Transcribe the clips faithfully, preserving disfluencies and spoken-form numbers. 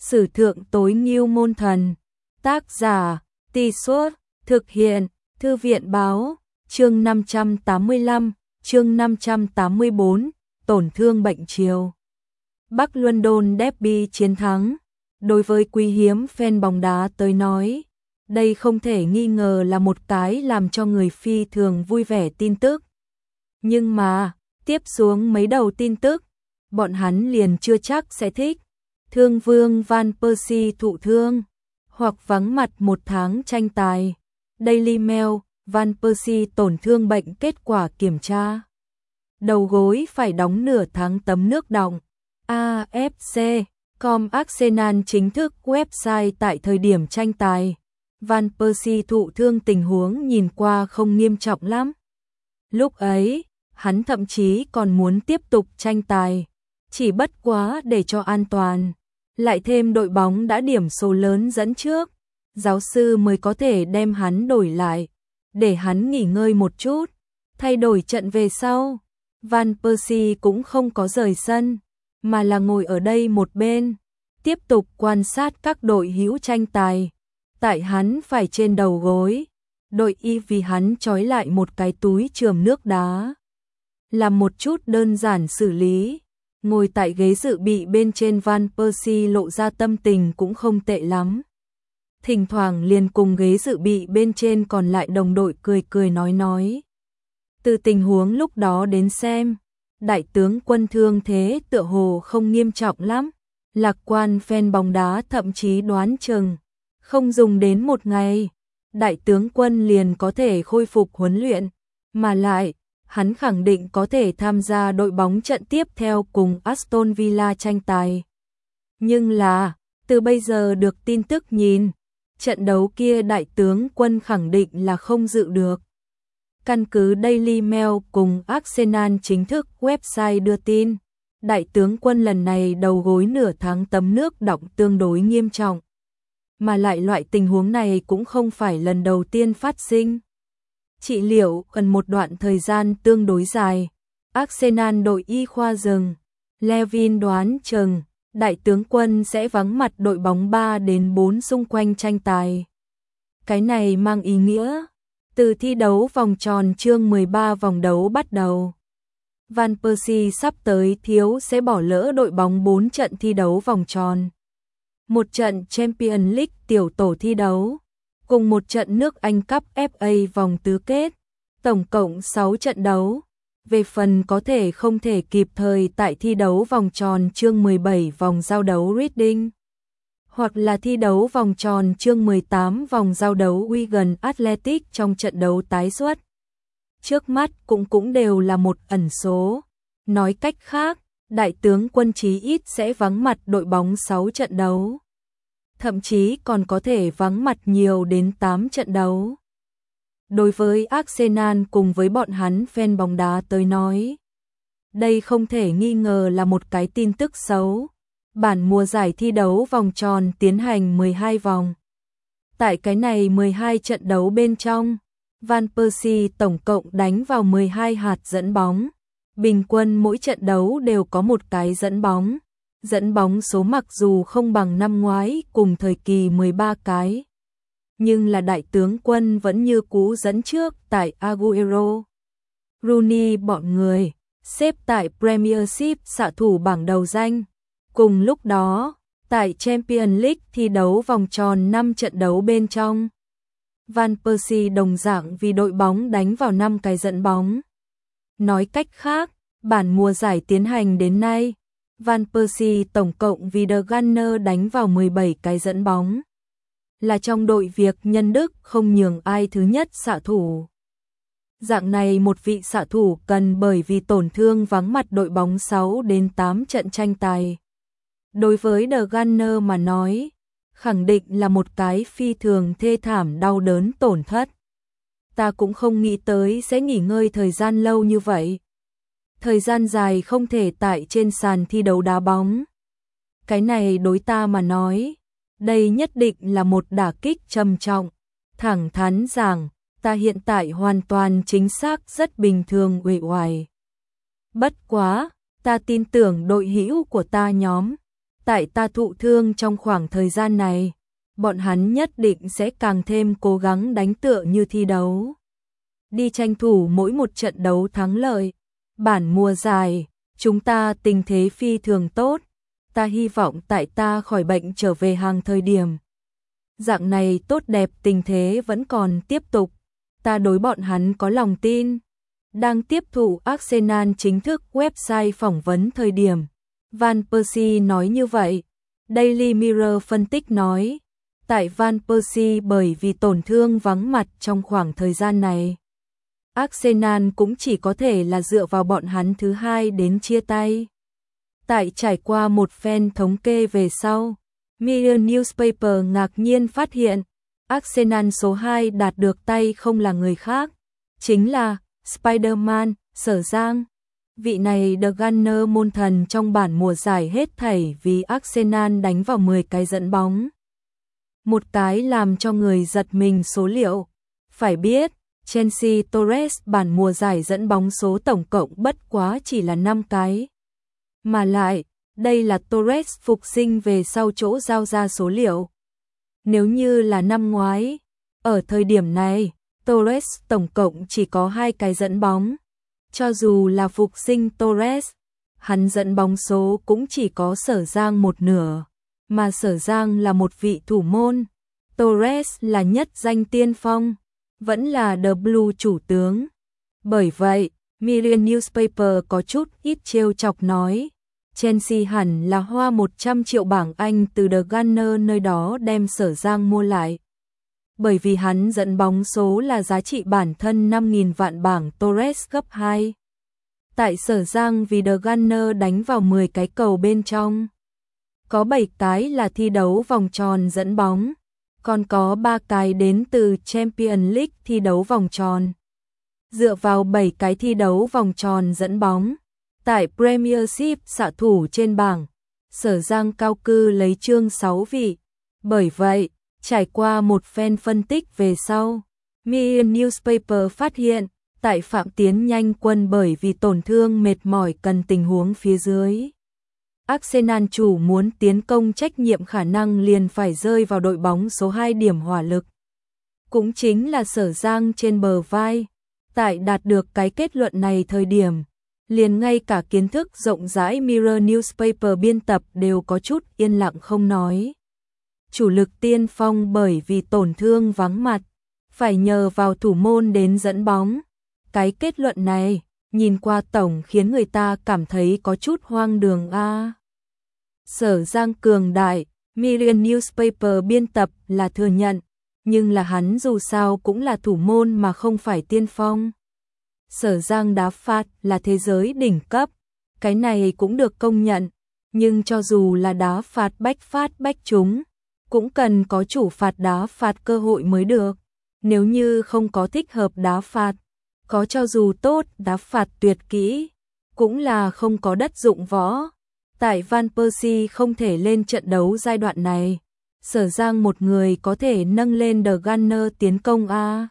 Sử thượng tối ngưu môn thần. Tác giả, Tì Suốt, thực hiện, Thư viện báo, chương năm trăm tám mươi lăm, chương năm trăm tám mươi bốn, tổn thương bệnh chiều. Bắc London Derby chiến thắng. Đối với quý hiếm fan bóng đá tới nói, đây không thể nghi ngờ là một cái làm cho người phi thường vui vẻ tin tức. Nhưng mà, tiếp xuống mấy đầu tin tức, bọn hắn liền chưa chắc sẽ thích. Thương vương Van Persie thụ thương, hoặc vắng mặt một tháng tranh tài. Daily Mail, Van Persie tổn thương bệnh kết quả kiểm tra. Đầu gối phải đóng nửa tháng tấm nước đọng. a ép xê chấm com Arsenal chính thức website tại thời điểm tranh tài. Van Persie thụ thương tình huống nhìn qua không nghiêm trọng lắm. Lúc ấy, hắn thậm chí còn muốn tiếp tục tranh tài. Chỉ bất quá để cho an toàn. Lại thêm đội bóng đã điểm số lớn dẫn trước. Giáo sư mới có thể đem hắn đổi lại. Để hắn nghỉ ngơi một chút. Thay đổi trận về sau. Van Persie cũng không có rời sân. Mà là ngồi ở đây một bên. Tiếp tục quan sát các đội hữu tranh tài. Tại hắn phải trên đầu gối. Đội y vì hắn trói lại một cái túi chườm nước đá. Làm một chút đơn giản xử lý. Ngồi tại ghế dự bị bên trên, Van Persie lộ ra tâm tình cũng không tệ lắm. Thỉnh thoảng liền cùng ghế dự bị bên trên còn lại đồng đội cười cười nói nói. Từ tình huống lúc đó đến xem, đại tướng Quân thương thế tựa hồ không nghiêm trọng lắm. Lạc quan fan bóng đá thậm chí đoán chừng, không dùng đến một ngày, đại tướng Quân liền có thể khôi phục huấn luyện, mà lại, hắn khẳng định có thể tham gia đội bóng trận tiếp theo cùng Aston Villa tranh tài. Nhưng là, từ bây giờ được tin tức nhìn, trận đấu kia đại tướng Quân khẳng định là không dự được. Căn cứ Daily Mail cùng Arsenal chính thức website đưa tin, đại tướng Quân lần này đầu gối nửa tháng tấm nước đọng tương đối nghiêm trọng. Mà lại loại tình huống này cũng không phải lần đầu tiên phát sinh. Trị liệu cần một đoạn thời gian tương đối dài. Arsenal đội y khoa rừng, Levin đoán chừng, đại tướng Quân sẽ vắng mặt đội bóng ba đến bốn xung quanh tranh tài. Cái này mang ý nghĩa, từ thi đấu vòng tròn chương mười ba vòng đấu bắt đầu, Van Persie sắp tới thiếu sẽ bỏ lỡ đội bóng bốn trận thi đấu vòng tròn. Một trận Champions League tiểu tổ thi đấu, cùng một trận nước Anh Cup ép a vòng tứ kết, tổng cộng sáu trận đấu. Về phần có thể không thể kịp thời tại thi đấu vòng tròn chương mười bảy vòng giao đấu Reading, hoặc là thi đấu vòng tròn chương mười tám vòng giao đấu Wigan Athletic trong trận đấu tái xuất. Trước mắt cũng cũng đều là một ẩn số. Nói cách khác, đại tướng Quân chí ít sẽ vắng mặt đội bóng sáu trận đấu. Thậm chí còn có thể vắng mặt nhiều đến tám trận đấu. Đối với Arsenal cùng với bọn hắn fan bóng đá tới nói, đây không thể nghi ngờ là một cái tin tức xấu. Bản mùa giải thi đấu vòng tròn tiến hành mười hai vòng. Tại cái này mười hai trận đấu bên trong, Van Persie tổng cộng đánh vào mười hai hạt dẫn bóng. Bình quân mỗi trận đấu đều có một cái dẫn bóng. Dẫn bóng số mặc dù không bằng năm ngoái cùng thời kỳ mười ba cái. Nhưng là đại tướng Quân vẫn như cũ dẫn trước tại Aguero, Rooney bọn người, xếp tại Premiership xạ thủ bảng đầu danh. Cùng lúc đó, tại Champions League thi đấu vòng tròn năm trận đấu bên trong, Van Persie đồng dạng vì đội bóng đánh vào năm cái dẫn bóng. Nói cách khác, bản mùa giải tiến hành đến nay, Van Persie tổng cộng vì The Gunners đánh vào mười bảy cái dẫn bóng. Là trong đội việc nhân đức không nhường ai thứ nhất xạ thủ. Dạng này một vị xạ thủ cần bởi vì tổn thương vắng mặt đội bóng sáu đến tám trận tranh tài. Đối với The Gunners mà nói, khẳng định là một cái phi thường thê thảm đau đớn tổn thất. Ta cũng không nghĩ tới sẽ nghỉ ngơi thời gian lâu như vậy. Thời gian dài không thể tại trên sàn thi đấu đá bóng. Cái này đối ta mà nói, đây nhất định là một đả kích trầm trọng. Thẳng thắn rằng, ta hiện tại hoàn toàn chính xác rất bình thường uể oải. Bất quá, ta tin tưởng đội hữu của ta nhóm, tại ta thụ thương trong khoảng thời gian này, bọn hắn nhất định sẽ càng thêm cố gắng đánh tựa như thi đấu. Đi tranh thủ mỗi một trận đấu thắng lợi. Bản mùa giải, chúng ta tình thế phi thường tốt, ta hy vọng tại ta khỏi bệnh trở về hàng thời điểm. Dạng này tốt đẹp tình thế vẫn còn tiếp tục, ta đối bọn hắn có lòng tin. Đang tiếp thụ Arsenal chính thức website phỏng vấn thời điểm, Van Persie nói như vậy. Daily Mirror phân tích nói, tại Van Persie bởi vì tổn thương vắng mặt trong khoảng thời gian này, Arsenal cũng chỉ có thể là dựa vào bọn hắn thứ hai đến chia tay. Tại trải qua một phen thống kê về sau, Mirror Newspaper ngạc nhiên phát hiện, Arsenal số hai đạt được tay không là người khác, chính là Spider-Man, Sở Giang. Vị này The Gunner môn thần trong bản mùa giải hết thảy vì Arsenal đánh vào mười cái dẫn bóng. Một cái làm cho người giật mình số liệu. Phải biết, Chelsea Torres bản mùa giải dẫn bóng số tổng cộng bất quá chỉ là năm cái. Mà lại, đây là Torres phục sinh về sau chỗ giao ra số liệu. Nếu như là năm ngoái, ở thời điểm này, Torres tổng cộng chỉ có hai cái dẫn bóng. Cho dù là phục sinh Torres, hắn dẫn bóng số cũng chỉ có Sở Giang một nửa, mà Sở Giang là một vị thủ môn. Torres là nhất danh tiên phong, vẫn là The Blue chủ tướng. Bởi vậy, Mirror Newspaper có chút ít trêu chọc nói, Chelsea hẳn là hoa một trăm triệu bảng Anh từ The Gunner nơi đó đem Sở Giang mua lại. Bởi vì hắn dẫn bóng số là giá trị bản thân năm nghìn vạn bảng Torres gấp hai. Tại Sở Giang vì The Gunner đánh vào mười cái cầu bên trong, có bảy cái là thi đấu vòng tròn dẫn bóng, còn có ba cái đến từ Champions League thi đấu vòng tròn. Dựa vào bảy cái thi đấu vòng tròn dẫn bóng, tại Premiership xạ thủ trên bảng, Sở Giang cao cư lấy chương sáu vị. Bởi vậy, trải qua một phen phân tích về sau, Mirror Newspaper phát hiện, tại Phạm Tiến Nhanh Quân bởi vì tổn thương mệt mỏi cần tình huống phía dưới. Arsenal chủ muốn tiến công trách nhiệm khả năng liền phải rơi vào đội bóng số hai điểm hỏa lực. Cũng chính là Sở Giang trên bờ vai. Tại đạt được cái kết luận này thời điểm, liền ngay cả kiến thức rộng rãi Mirror Newspaper biên tập đều có chút yên lặng không nói. Chủ lực tiên phong bởi vì tổn thương vắng mặt, phải nhờ vào thủ môn đến dẫn bóng. Cái kết luận này, nhìn qua tổng khiến người ta cảm thấy có chút hoang đường a. À. Sở Giang cường đại, Mirror Newspaper biên tập là thừa nhận, nhưng là hắn dù sao cũng là thủ môn mà không phải tiên phong. Sở Giang đá phạt là thế giới đỉnh cấp, cái này cũng được công nhận, nhưng cho dù là đá phạt bách phát bách trúng, cũng cần có chủ phạt đá phạt cơ hội mới được. Nếu như không có thích hợp đá phạt, có cho dù tốt đá phạt tuyệt kỹ, cũng là không có đất dụng võ. Tại Van Persie không thể lên trận đấu giai đoạn này, Sở Giang một người có thể nâng lên The Gunner tiến công a.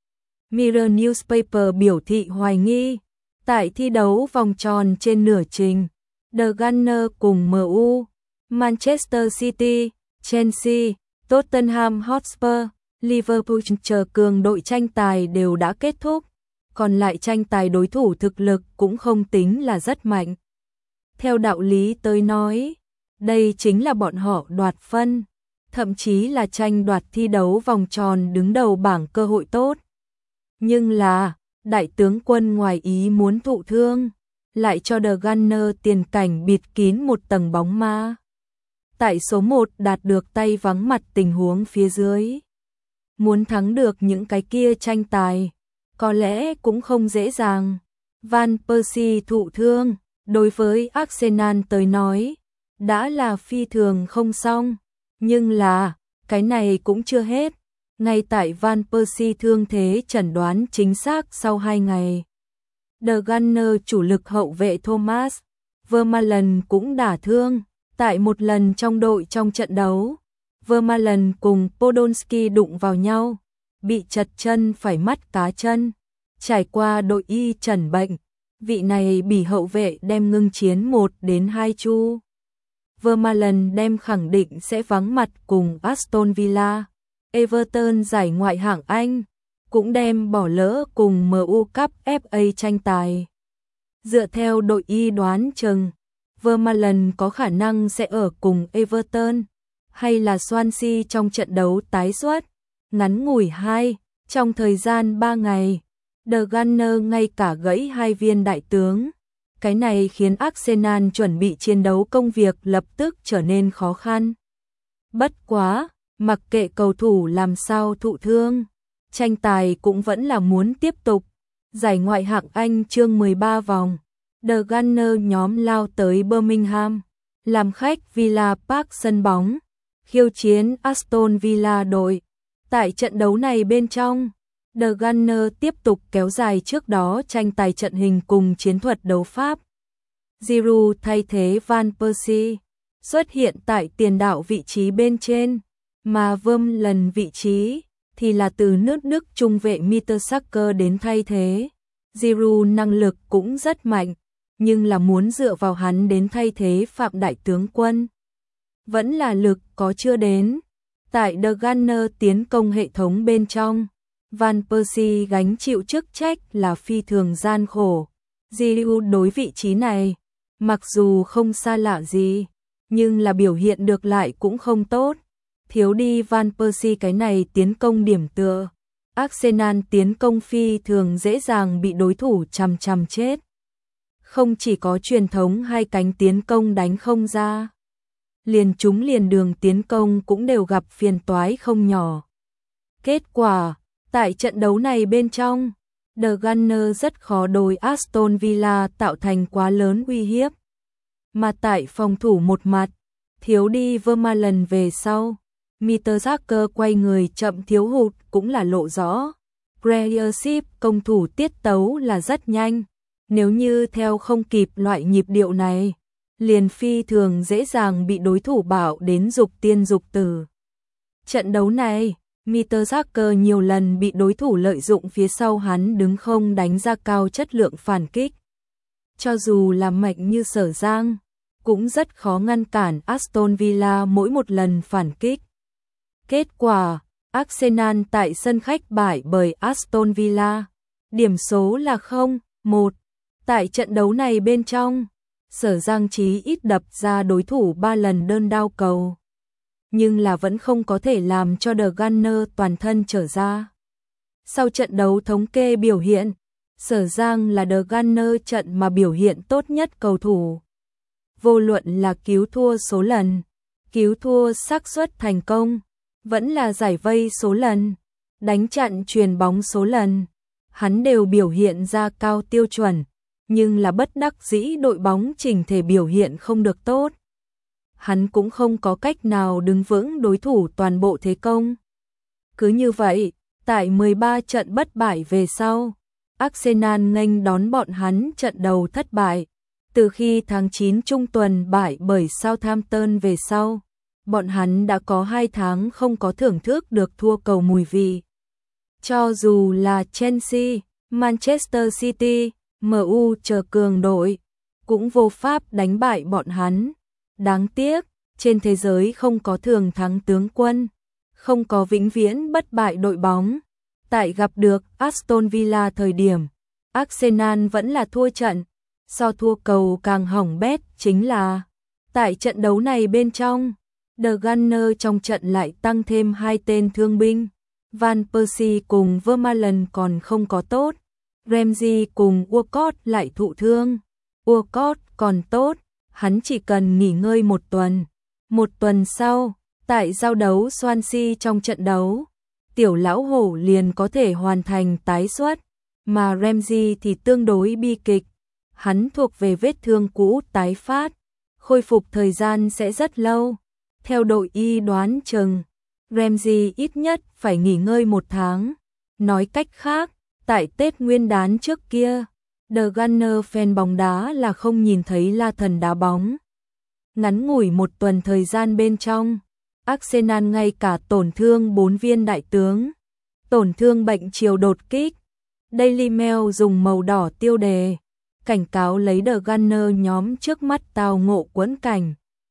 Mirror Newspaper biểu thị hoài nghi, tại thi đấu vòng tròn trên nửa trình, The Gunner cùng em u, Manchester City, Chelsea, Tottenham Hotspur, Liverpool chờ cường đội tranh tài đều đã kết thúc, còn lại tranh tài đối thủ thực lực cũng không tính là rất mạnh. Theo đạo lý tới nói, đây chính là bọn họ đoạt phân, thậm chí là tranh đoạt thi đấu vòng tròn đứng đầu bảng cơ hội tốt. Nhưng là, đại tướng Quân ngoài ý muốn thụ thương, lại cho The Gunner tiền cảnh bịt kín một tầng bóng ma. Tại số một đạt được tay vắng mặt tình huống phía dưới. Muốn thắng được những cái kia tranh tài, có lẽ cũng không dễ dàng. Van Persie thụ thương, đối với Arsenal tới nói, đã là phi thường không xong. Nhưng là, cái này cũng chưa hết. Ngay tại Van Persie thương thế chẩn đoán chính xác sau hai ngày, The Gunner chủ lực hậu vệ Thomas Vermaelen cũng đả thương. Tại một lần trong đội trong trận đấu, Vermaelen cùng Podolski đụng vào nhau, bị chật chân phải mắt cá chân. Trải qua đội y chẩn bệnh, vị này bị hậu vệ đem ngưng chiến một đến hai chu. Vermaelen đem khẳng định sẽ vắng mặt cùng Aston Villa. Everton giải Ngoại hạng Anh cũng đem bỏ lỡ cùng em u Cup ép a tranh tài. Dựa theo đội y đoán chừng, Vermaelen có khả năng sẽ ở cùng Everton hay là Swansea trong trận đấu tái xuất. Ngắn ngủi hai, trong thời gian ba ngày, The Gunners ngay cả gãy hai viên đại tướng. Cái này khiến Arsenal chuẩn bị chiến đấu công việc lập tức trở nên khó khăn. Bất quá, mặc kệ cầu thủ làm sao thụ thương, tranh tài cũng vẫn là muốn tiếp tục. Giải Ngoại hạng Anh chương mười ba vòng, The Gunners nhóm lao tới Birmingham, làm khách Villa Park sân bóng, khiêu chiến Aston Villa đội. Tại trận đấu này bên trong, The Gunners tiếp tục kéo dài trước đó tranh tài trận hình cùng chiến thuật đấu pháp. Giroud thay thế Van Persie, xuất hiện tại tiền đạo vị trí bên trên, mà Vermaelen vị trí thì là từ nước Đức trung vệ Mertesacker đến thay thế. Giroud năng lực cũng rất mạnh, nhưng là muốn dựa vào hắn đến thay thế Phạm đại tướng quân, vẫn là lực có chưa đến. Tại The Gunners tiến công hệ thống bên trong, Van Persie gánh chịu chức trách là phi thường gian khổ. Giroud đối vị trí này, mặc dù không xa lạ gì, nhưng là biểu hiện được lại cũng không tốt. Thiếu đi Van Persie cái này tiến công điểm tựa, Arsenal tiến công phi thường dễ dàng bị đối thủ chằm chằm chết. Không chỉ có truyền thống hai cánh tiến công đánh không ra, liền chúng liền đường tiến công cũng đều gặp phiền toái không nhỏ. Kết quả, tại trận đấu này bên trong, The Gunners rất khó đối Aston Villa tạo thành quá lớn uy hiếp. Mà tại phòng thủ một mặt, thiếu đi Vermaelen về sau, Mertesacker quay người chậm thiếu hụt cũng là lộ rõ. Premiership công thủ tiết tấu là rất nhanh, nếu như theo không kịp loại nhịp điệu này, liền phi thường dễ dàng bị đối thủ bạo đến dục tiên dục tử. Trận đấu này, Mertesacker nhiều lần bị đối thủ lợi dụng phía sau hắn đứng không đánh ra cao chất lượng phản kích. Cho dù là mạnh như Sở Giang, cũng rất khó ngăn cản Aston Villa mỗi một lần phản kích. Kết quả, Arsenal tại sân khách bại bởi Aston Villa, điểm số là không một. Tại trận đấu này bên trong, Sở Giang chí ít đập ra đối thủ ba lần đơn đao cầu, nhưng là vẫn không có thể làm cho The Gunners toàn thân trở ra. Sau trận đấu thống kê biểu hiện, Sở Giang là The Gunners trận mà biểu hiện tốt nhất cầu thủ. Vô luận là cứu thua số lần, cứu thua xác suất thành công, vẫn là giải vây số lần, đánh chặn chuyền bóng số lần, hắn đều biểu hiện ra cao tiêu chuẩn, nhưng là bất đắc dĩ đội bóng chỉnh thể biểu hiện không được tốt. Hắn cũng không có cách nào đứng vững đối thủ toàn bộ thế công. Cứ như vậy, tại mười ba trận bất bại về sau, Arsenal nghênh đón bọn hắn trận đầu thất bại. Từ khi tháng chín trung tuần bại bởi Southampton về sau, bọn hắn đã có hai tháng không có thưởng thức được thua cầu mùi vị. Cho dù là Chelsea, Manchester City, em u chờ cường đội, cũng vô pháp đánh bại bọn hắn. Đáng tiếc, trên thế giới không có thường thắng tướng quân, không có vĩnh viễn bất bại đội bóng. Tại gặp được Aston Villa thời điểm, Arsenal vẫn là thua trận. So thua cầu càng hỏng bét chính là, tại trận đấu này bên trong, The Gunners trong trận lại tăng thêm hai tên thương binh. Van Persie cùng Vermaelen còn không có tốt, Ramsey cùng Walcott lại thụ thương. Walcott còn tốt, hắn chỉ cần nghỉ ngơi một tuần. Một tuần sau, tại giao đấu Swansea trong trận đấu, tiểu lão hổ liền có thể hoàn thành tái xuất, mà Ramsey thì tương đối bi kịch. Hắn thuộc về vết thương cũ tái phát, khôi phục thời gian sẽ rất lâu. Theo đội y đoán chừng, Ramsey ít nhất phải nghỉ ngơi một tháng. Nói cách khác, tại Tết Nguyên đán trước kia, The Gunners fan bóng đá là không nhìn thấy La Thần đá bóng. Ngắn ngủi một tuần thời gian bên trong, Arsenal ngay cả tổn thương bốn viên đại tướng, tổn thương bệnh chiều đột kích. Daily Mail dùng màu đỏ tiêu đề cảnh cáo lấy The Gunners nhóm trước mắt tao ngộ quẫn cảnh.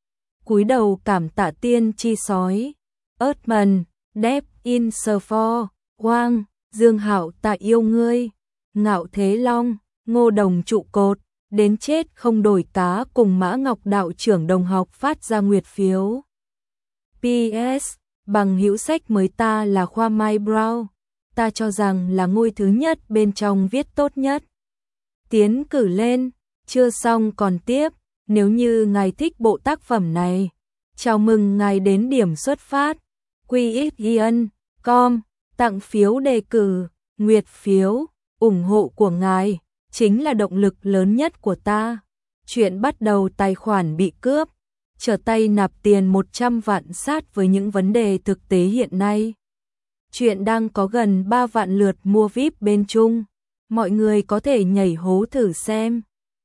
cúi đầu cảm tạ tiên tri sói. Erdman, Deep in for, Quang, Dương Hạo ta yêu ngươi. Ngạo Thế Long, Ngô Đồng trụ cột, đến chết không đổi cá cùng Mã Ngọc đạo trưởng đồng học phát ra nguyệt phiếu. pê ét, bằng hữu sách mới ta là Khoa Mai Brown, ta cho rằng là ngôi thứ nhất bên trong viết tốt nhất. Tiến cử lên, chưa xong còn tiếp, nếu như ngài thích bộ tác phẩm này, chào mừng ngài đến điểm xuất phát, quy ích ian chấm com, tặng phiếu đề cử, nguyệt phiếu, ủng hộ của ngài chính là động lực lớn nhất của ta. Chuyện bắt đầu tài khoản bị cướp, trở tay nạp tiền một trăm vạn sát với những vấn đề thực tế hiện nay. Chuyện đang có gần ba vạn lượt mua víp bên Trung, mọi người có thể nhảy hố thử xem.